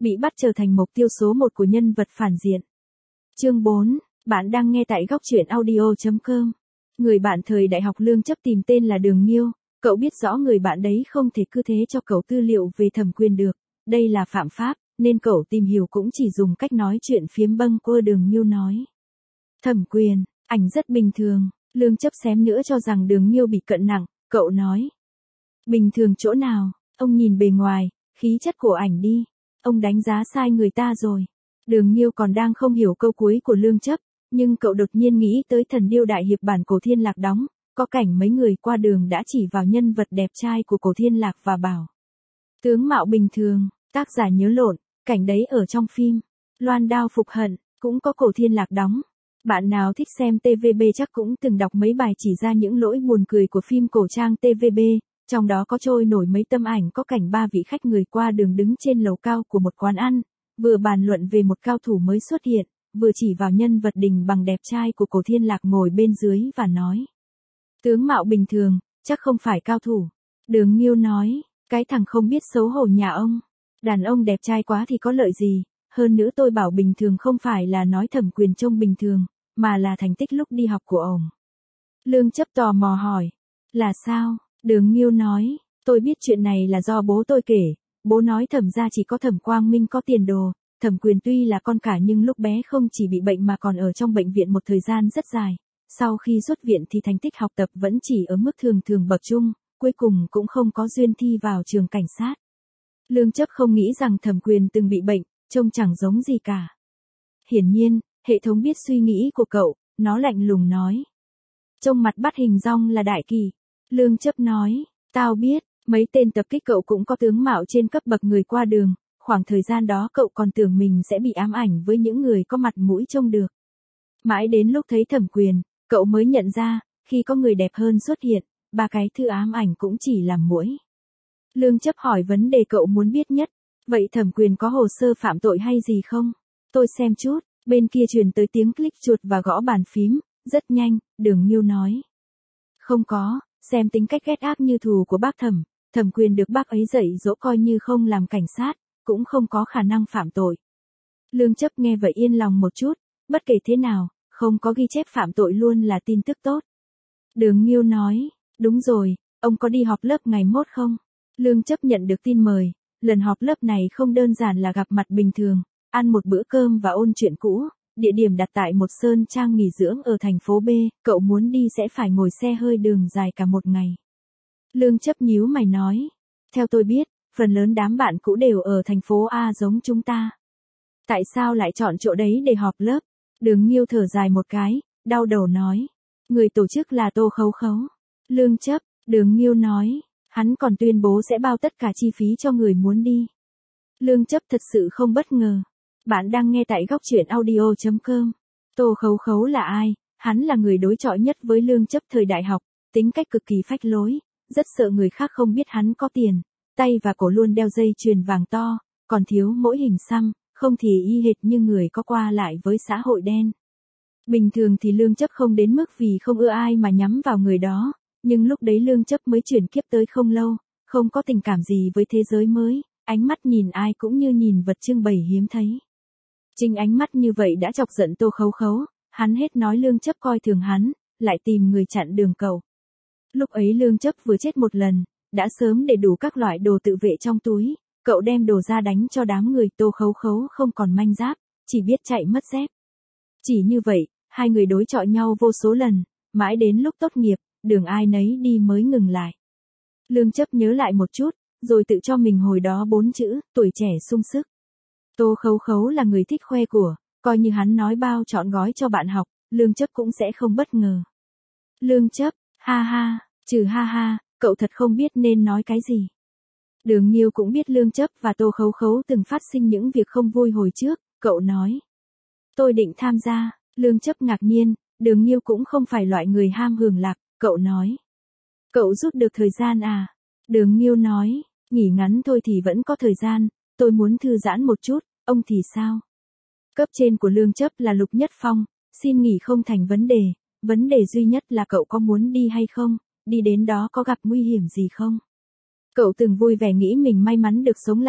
Bị bắt trở thành mục tiêu số 1 của nhân vật phản diện. Chương 4, bạn đang nghe tại góc truyện audio.com. Người bạn thời đại học Lương Chấp tìm tên là Đường Nghiêu, cậu biết rõ người bạn đấy không thể cứ thế cho cậu tư liệu về thẩm quyền được, đây là phạm pháp, nên cậu tìm hiểu cũng chỉ dùng cách nói chuyện phiếm bâng quơ. Đường Nghiêu nói. Thẩm quyền, ảnh rất bình thường, Lương Chấp xém nữa cho rằng Đường Nghiêu bị cận nặng, cậu nói. Bình thường chỗ nào, ông nhìn bề ngoài, khí chất của ảnh đi, ông đánh giá sai người ta rồi. Đường Nghiêu còn đang không hiểu câu cuối của Lương Chấp, nhưng cậu đột nhiên nghĩ tới Thần Điêu Đại Hiệp bản Cổ Thiên Lạc đóng, có cảnh mấy người qua đường đã chỉ vào nhân vật đẹp trai của Cổ Thiên Lạc và bảo. Tướng mạo bình thường, tác giả nhớ lộn, cảnh đấy ở trong phim Loan Đao Phục Hận, cũng có Cổ Thiên Lạc đóng. Bạn nào thích xem TVB chắc cũng từng đọc mấy bài chỉ ra những lỗi buồn cười của phim cổ trang TVB, trong đó có trôi nổi mấy tấm ảnh có cảnh 3 vị khách người qua đường đứng trên lầu cao của một quán ăn, vừa bàn luận về một cao thủ mới xuất hiện, vừa chỉ vào nhân vật đình bằng đẹp trai của Cổ Thiên Lạc ngồi bên dưới và nói. Tướng mạo bình thường, chắc không phải cao thủ. Đường Nghiêu nói, cái thằng không biết xấu hổ nhà ông. Đàn ông đẹp trai quá thì có lợi gì, hơn nữa tôi bảo bình thường không phải là nói thẩm quyền trông bình thường, mà là thành tích lúc đi học của ổng. Lương Chấp tò mò hỏi, là sao? Đường Nghiêu nói, tôi biết chuyện này là do bố tôi kể, bố nói Thẩm gia chỉ có Thẩm Quang Minh có tiền đồ, Thẩm Quyền tuy là con cả nhưng lúc bé không chỉ bị bệnh mà còn ở trong bệnh viện một thời gian rất dài, sau khi xuất viện thì thành tích học tập vẫn chỉ ở mức thường thường bậc trung, cuối cùng cũng không có duyên thi vào trường cảnh sát. Lương Chấp không nghĩ rằng Thẩm Quyền từng bị bệnh, trông chẳng giống gì cả. Hiển nhiên, hệ thống biết suy nghĩ của cậu, nó lạnh lùng nói. Trông mặt bắt hình dong là đại kỳ. Lương Chấp nói, tao biết, mấy tên tập kích cậu cũng có tướng mạo trên cấp bậc người qua đường, khoảng thời gian đó cậu còn tưởng mình sẽ bị ám ảnh với những người có mặt mũi trông được. Mãi đến lúc thấy Thẩm Quyền, cậu mới nhận ra, khi có người đẹp hơn xuất hiện, 3 cái thư ám ảnh cũng chỉ là muỗi. Lương Chấp hỏi vấn đề cậu muốn biết nhất, vậy Thẩm Quyền có hồ sơ phạm tội hay gì không? Tôi xem chút, bên kia truyền tới tiếng click chuột và gõ bàn phím, rất nhanh, Đường Nghiêu nói. Không có, xem tính cách ghét ác như thù của bác Thẩm, Thẩm Quyền được bác ấy dạy dỗ coi như không làm cảnh sát, cũng không có khả năng phạm tội. Lương Chấp nghe vậy yên lòng một chút, bất kể thế nào, không có ghi chép phạm tội luôn là tin tức tốt. Đường Nghiêu nói, đúng rồi, ông có đi họp lớp ngày mốt không? Lương Chấp nhận được tin mời, lần họp lớp này không đơn giản là gặp mặt bình thường, ăn một bữa cơm và ôn chuyện cũ, địa điểm đặt tại một sơn trang nghỉ dưỡng ở thành phố B, cậu muốn đi sẽ phải ngồi xe hơi đường dài cả một ngày. Lương Chấp nhíu mày nói, theo tôi biết, phần lớn đám bạn cũ đều ở thành phố A giống chúng ta. Tại sao lại chọn chỗ đấy để họp lớp? Đường Nghiêu thở dài một cái, đau đầu nói, người tổ chức là Tô Khấu Khấu. Lương Chấp, Đường Nghiêu nói, hắn còn tuyên bố sẽ bao tất cả chi phí cho người muốn đi. Lương Chấp thật sự không bất ngờ. Bạn đang nghe tại góc truyện audio.com. Tô Khấu Khấu là ai? Hắn là người đối chọi nhất với Lương Chấp thời đại học, tính cách cực kỳ phách lối, rất sợ người khác không biết hắn có tiền, tay và cổ luôn đeo dây chuyền vàng to, còn thiếu mỗi hình xăm, không thì y hệt như người có qua lại với xã hội đen. Bình thường thì Lương Chấp không đến mức vì không ưa ai mà nhắm vào người đó, nhưng lúc đấy Lương Chấp mới chuyển kiếp tới không lâu, không có tình cảm gì với thế giới mới, ánh mắt nhìn ai cũng như nhìn vật trưng bày hiếm thấy. Chính ánh mắt như vậy đã chọc giận Tô Khấu Khấu, hắn hết nói Lương Chấp coi thường hắn, lại tìm người chặn đường cậu. Lúc ấy Lương Chấp vừa chết một lần, đã sớm để đủ các loại đồ tự vệ trong túi, cậu đem đồ ra đánh cho đám người. Tô Khấu Khấu không còn manh giáp, chỉ biết chạy mất dép. Chỉ như vậy, hai người đối chọi nhau vô số lần, mãi đến lúc tốt nghiệp, đường ai nấy đi mới ngừng lại. Lương Chấp nhớ lại một chút, rồi tự cho mình hồi đó 4 chữ, tuổi trẻ sung sức. Tô Khấu Khấu là người thích khoe của, coi như hắn nói bao trọn gói cho bạn học, Lương Chấp cũng sẽ không bất ngờ. Lương Chấp, ha ha, trừ ha ha, cậu thật không biết nên nói cái gì. Đường Nghiêu cũng biết Lương Chấp và Tô Khấu Khấu từng phát sinh những việc không vui hồi trước, cậu nói. Tôi định tham gia, Lương Chấp ngạc nhiên, Đường Nghiêu cũng không phải loại người ham hưởng lạc, cậu nói. Cậu rút được thời gian à? Đường Nghiêu nói, nghỉ ngắn thôi thì vẫn có thời gian, tôi muốn thư giãn một chút, ông thì sao? Cấp trên của Lương Chấp là Lục Nhất Phong, xin nghỉ không thành vấn đề duy nhất là cậu có muốn đi hay không, đi đến đó có gặp nguy hiểm gì không? Cậu từng vui vẻ nghĩ mình may mắn được sống lại,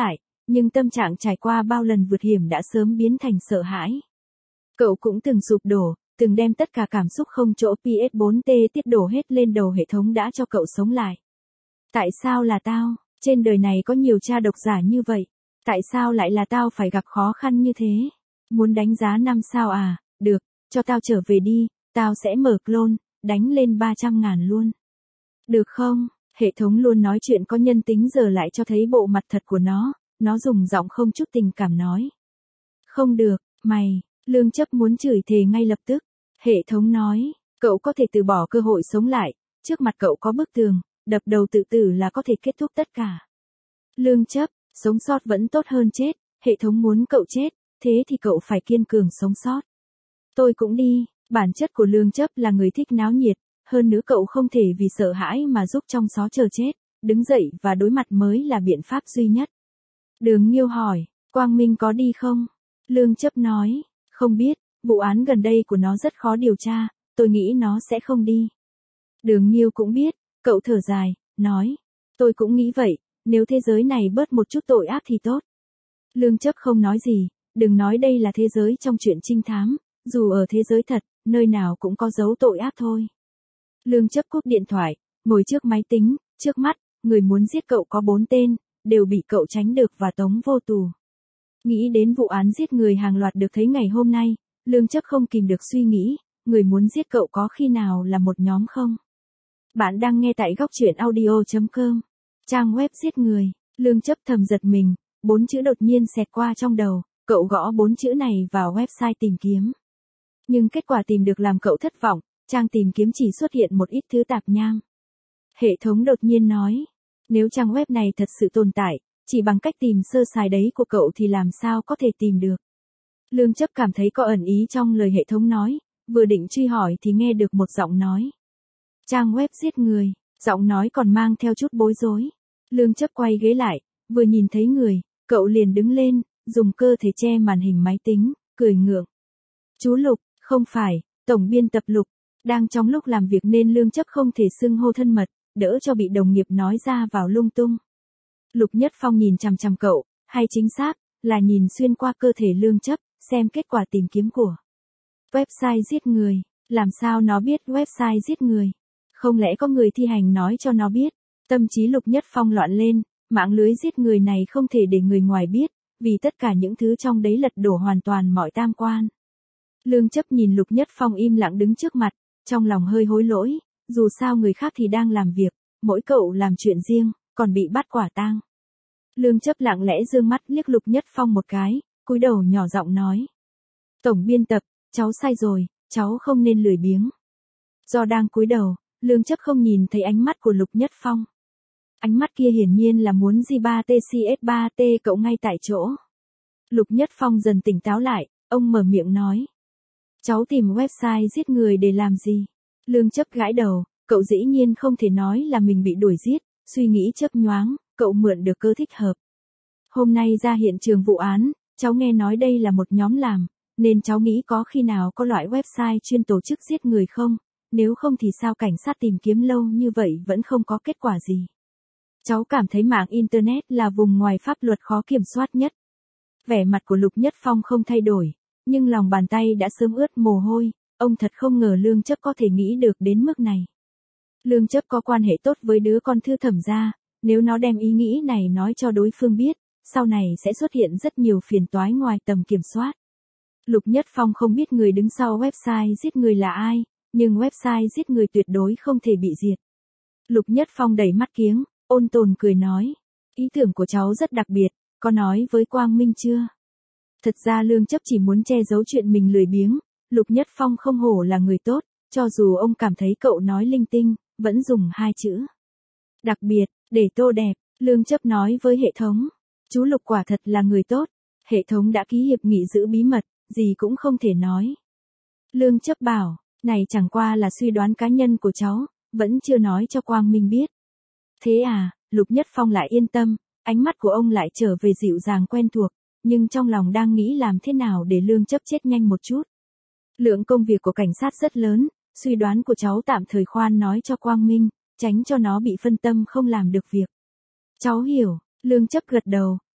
nhưng tâm trạng trải qua bao lần vượt hiểm đã sớm biến thành sợ hãi. Cậu cũng từng sụp đổ, từng đem tất cả cảm xúc không chỗ PS4T tiết đổ hết lên đầu hệ thống đã cho cậu sống lại. Tại sao là tao? Trên đời này có nhiều cha độc giả như vậy. Tại sao lại là tao phải gặp khó khăn như thế? Muốn đánh giá 5 sao à? Được, cho tao trở về đi, tao sẽ mở clone, đánh lên 300.000 luôn. Được không? Hệ thống luôn nói chuyện có nhân tính giờ lại cho thấy bộ mặt thật của nó dùng giọng không chút tình cảm nói. Không được, mày, Lương Chấp muốn chửi thề ngay lập tức. Hệ thống nói, cậu có thể từ bỏ cơ hội sống lại, trước mặt cậu có bức tường, đập đầu tự tử là có thể kết thúc tất cả. Lương Chấp, sống sót vẫn tốt hơn chết, hệ thống muốn cậu chết, thế thì cậu phải kiên cường sống sót. Tôi cũng đi, bản chất của Lương Chấp là người thích náo nhiệt, hơn nữa cậu không thể vì sợ hãi mà giúp trong xó chờ chết, đứng dậy và đối mặt mới là biện pháp duy nhất. Đường Nghiêu hỏi, Quang Minh có đi không? Lương Chấp nói, không biết, vụ án gần đây của nó rất khó điều tra, tôi nghĩ nó sẽ không đi. Đường Nghiêu cũng biết, cậu thở dài, nói, tôi cũng nghĩ vậy, nếu thế giới này bớt một chút tội ác thì tốt. Lương Chấp không nói gì, đừng nói đây là thế giới trong truyện trinh thám, dù ở thế giới thật, nơi nào cũng có dấu tội ác thôi. Lương Chấp cúp điện thoại, ngồi trước máy tính, trước mắt, người muốn giết cậu có 4 tên, đều bị cậu tránh được và tống vô tù. Nghĩ đến vụ án giết người hàng loạt được thấy ngày hôm nay, Lương Chấp không kìm được suy nghĩ, người muốn giết cậu có khi nào là một nhóm không? Bạn đang nghe tại góc truyện audio.com. Trang web giết người, Lương Chấp thầm giật mình, 4 chữ đột nhiên xẹt qua trong đầu, cậu gõ 4 chữ này vào website tìm kiếm. Nhưng kết quả tìm được làm cậu thất vọng, trang tìm kiếm chỉ xuất hiện một ít thứ tạp nham. Hệ thống đột nhiên nói, nếu trang web này thật sự tồn tại, chỉ bằng cách tìm sơ sài đấy của cậu thì làm sao có thể tìm được. Lương Chấp cảm thấy có ẩn ý trong lời hệ thống nói, vừa định truy hỏi thì nghe được một giọng nói. Trang web giết người, giọng nói còn mang theo chút bối rối. Lương Chấp quay ghế lại, vừa nhìn thấy người, cậu liền đứng lên, dùng cơ thể che màn hình máy tính, cười ngượng. Chú Lục, không phải, tổng biên tập Lục, đang trong lúc làm việc nên Lương Chấp không thể xưng hô thân mật, đỡ cho bị đồng nghiệp nói ra vào lung tung. Lục Nhất Phong nhìn chằm chằm cậu, hay chính xác, là nhìn xuyên qua cơ thể Lương Chấp, xem kết quả tìm kiếm của website giết người. Làm sao nó biết website giết người? Không lẽ có người thi hành nói cho nó biết? Tâm trí Lục Nhất Phong loạn lên, mạng lưới giết người này không thể để người ngoài biết, vì tất cả những thứ trong đấy lật đổ hoàn toàn mọi tam quan. Lương Chấp nhìn Lục Nhất Phong im lặng đứng trước mặt, trong lòng hơi hối lỗi, dù sao người khác thì đang làm việc, mỗi cậu làm chuyện riêng, còn bị bắt quả tang. Lương Chấp lặng lẽ dương mắt liếc Lục Nhất Phong một cái, cúi đầu nhỏ giọng nói. Tổng biên tập, cháu sai rồi, cháu không nên lười biếng. Do đang cúi đầu, Lương Chấp không nhìn thấy ánh mắt của Lục Nhất Phong. Ánh mắt kia hiển nhiên là muốn G3TCS3T cậu ngay tại chỗ. Lục Nhất Phong dần tỉnh táo lại, ông mở miệng nói. Cháu tìm website giết người để làm gì? Lương Chấp gãi đầu, cậu dĩ nhiên không thể nói là mình bị đuổi giết, suy nghĩ chớp nhoáng, cậu mượn được cơ thích hợp. Hôm nay ra hiện trường vụ án, cháu nghe nói đây là một nhóm làm, nên cháu nghĩ có khi nào có loại website chuyên tổ chức giết người không, nếu không thì sao cảnh sát tìm kiếm lâu như vậy vẫn không có kết quả gì. Cháu cảm thấy mạng Internet là vùng ngoài pháp luật khó kiểm soát nhất. Vẻ mặt của Lục Nhất Phong không thay đổi, nhưng lòng bàn tay đã sớm ướt mồ hôi, ông thật không ngờ Lương Chấp có thể nghĩ được đến mức này. Lương Chấp có quan hệ tốt với đứa con Thư Thẩm gia, nếu nó đem ý nghĩ này nói cho đối phương biết, sau này sẽ xuất hiện rất nhiều phiền toái ngoài tầm kiểm soát. Lục Nhất Phong không biết người đứng sau website giết người là ai, nhưng website giết người tuyệt đối không thể bị diệt. Lục Nhất Phong đẩy mắt kiếng, ôn tồn cười nói, ý tưởng của cháu rất đặc biệt, có nói với Quang Minh chưa? Thật ra Lương Chấp chỉ muốn che giấu chuyện mình lười biếng, Lục Nhất Phong không hổ là người tốt, cho dù ông cảm thấy cậu nói linh tinh, vẫn dùng 2 chữ. Đặc biệt, để tô đẹp, Lương Chấp nói với hệ thống, chú Lục quả thật là người tốt, hệ thống đã ký hiệp nghị giữ bí mật, gì cũng không thể nói. Lương Chấp bảo, này chẳng qua là suy đoán cá nhân của cháu, vẫn chưa nói cho Quang Minh biết. Thế à, Lục Nhất Phong lại yên tâm, ánh mắt của ông lại trở về dịu dàng quen thuộc, nhưng trong lòng đang nghĩ làm thế nào để Lương Chấp chết nhanh một chút. Lượng công việc của cảnh sát rất lớn, suy đoán của cháu tạm thời khoan nói cho Quang Minh, tránh cho nó bị phân tâm không làm được việc. Cháu hiểu, Lương Chấp gật đầu,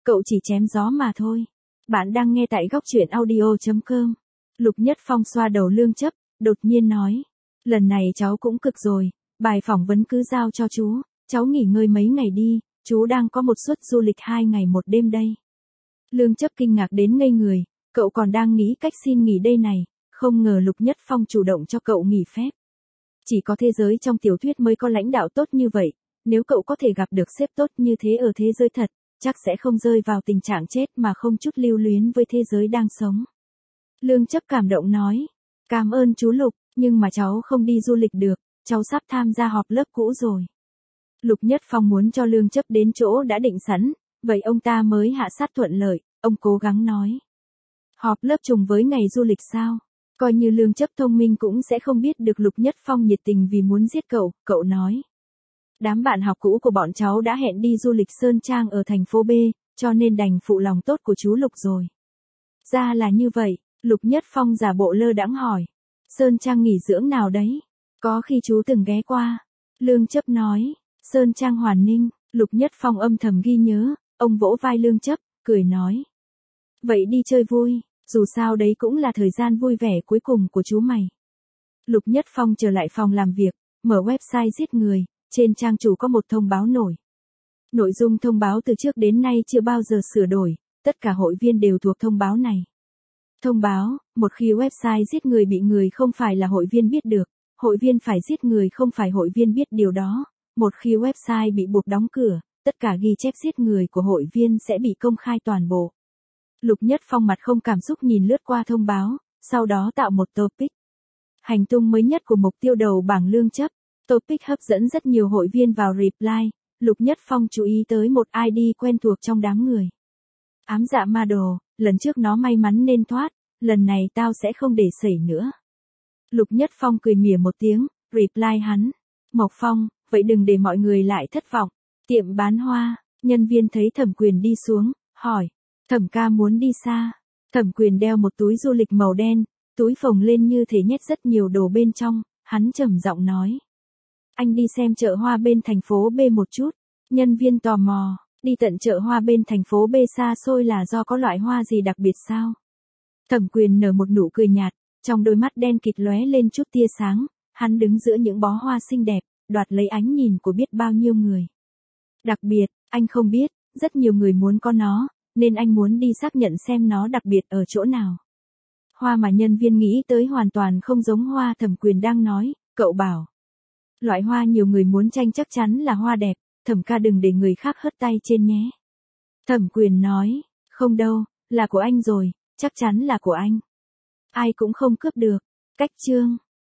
cậu chỉ chém gió mà thôi. Bạn đang nghe tại góc truyện audio.com. Lục Nhất Phong xoa đầu Lương Chấp, đột nhiên nói. Lần này cháu cũng cực rồi, bài phỏng vấn cứ giao cho chú, cháu nghỉ ngơi mấy ngày đi, chú đang có một suất du lịch 2 ngày 1 đêm đây. Lương Chấp kinh ngạc đến ngây người, cậu còn đang nghĩ cách xin nghỉ đây này, không ngờ Lục Nhất Phong chủ động cho cậu nghỉ phép. Chỉ có thế giới trong tiểu thuyết mới có lãnh đạo tốt như vậy, nếu cậu có thể gặp được sếp tốt như thế ở thế giới thật, chắc sẽ không rơi vào tình trạng chết mà không chút lưu luyến với thế giới đang sống. Lương Chấp cảm động nói, cảm ơn chú Lục, nhưng mà cháu không đi du lịch được, cháu sắp tham gia họp lớp cũ rồi. Lục Nhất Phong muốn cho Lương Chấp đến chỗ đã định sẵn, vậy ông ta mới hạ sát thuận lợi, ông cố gắng nói. Họp lớp trùng với ngày du lịch sao? Coi như Lương Chấp thông minh cũng sẽ không biết được Lục Nhất Phong nhiệt tình vì muốn giết cậu nói. Đám bạn học cũ của bọn cháu đã hẹn đi du lịch Sơn Trang ở thành phố B, cho nên đành phụ lòng tốt của chú Lục rồi. Ra là như vậy, Lục Nhất Phong giả bộ lơ đãng hỏi. Sơn Trang nghỉ dưỡng nào đấy? Có khi chú từng ghé qua. Lương Chấp nói, Sơn Trang Hoàn Ninh, Lục Nhất Phong âm thầm ghi nhớ, ông vỗ vai Lương Chấp, cười nói. Vậy đi chơi vui, dù sao đấy cũng là thời gian vui vẻ cuối cùng của chú mày. Lục Nhất Phong trở lại phòng làm việc, mở website giết người, trên trang chủ có một thông báo nổi. Nội dung thông báo từ trước đến nay chưa bao giờ sửa đổi, tất cả hội viên đều thuộc thông báo này. Thông báo, một khi website giết người bị người không phải là hội viên biết được, hội viên phải giết người không phải hội viên biết điều đó. Một khi website bị buộc đóng cửa, tất cả ghi chép giết người của hội viên sẽ bị công khai toàn bộ. Lục Nhất Phong mặt không cảm xúc nhìn lướt qua thông báo, sau đó tạo một topic. Hành tung mới nhất của mục tiêu đầu bảng Lương Chấp. Topic hấp dẫn rất nhiều hội viên vào reply, Lục Nhất Phong chú ý tới một ID quen thuộc trong đám người. Ám dạ ma đồ, lần trước nó may mắn nên thoát, lần này tao sẽ không để xảy nữa. Lục Nhất Phong cười mỉa một tiếng, reply hắn. Mộc Phong, vậy đừng để mọi người lại thất vọng. Tiệm bán hoa, nhân viên thấy Thẩm Quyền đi xuống, hỏi. Thẩm ca muốn đi xa. Thẩm Quyền đeo một túi du lịch màu đen, túi phồng lên như thể nhét rất nhiều đồ bên trong, hắn trầm giọng nói. Anh đi xem chợ hoa bên thành phố B một chút. Nhân viên tò mò, đi tận chợ hoa bên thành phố B xa xôi là do có loại hoa gì đặc biệt sao? Thẩm Quyền nở một nụ cười nhạt, trong đôi mắt đen kịt lóe lên chút tia sáng, hắn đứng giữa những bó hoa xinh đẹp, đoạt lấy ánh nhìn của biết bao nhiêu người. Đặc biệt, anh không biết, rất nhiều người muốn có nó, nên anh muốn đi xác nhận xem nó đặc biệt ở chỗ nào. Hoa mà nhân viên nghĩ tới hoàn toàn không giống hoa Thẩm Quyền đang nói, cậu bảo. Loại hoa nhiều người muốn tranh chắc chắn là hoa đẹp, Thẩm ca đừng để người khác hất tay trên nhé. Thẩm Quyền nói, không đâu, là của anh rồi, chắc chắn là của anh. Ai cũng không cướp được. Cách chương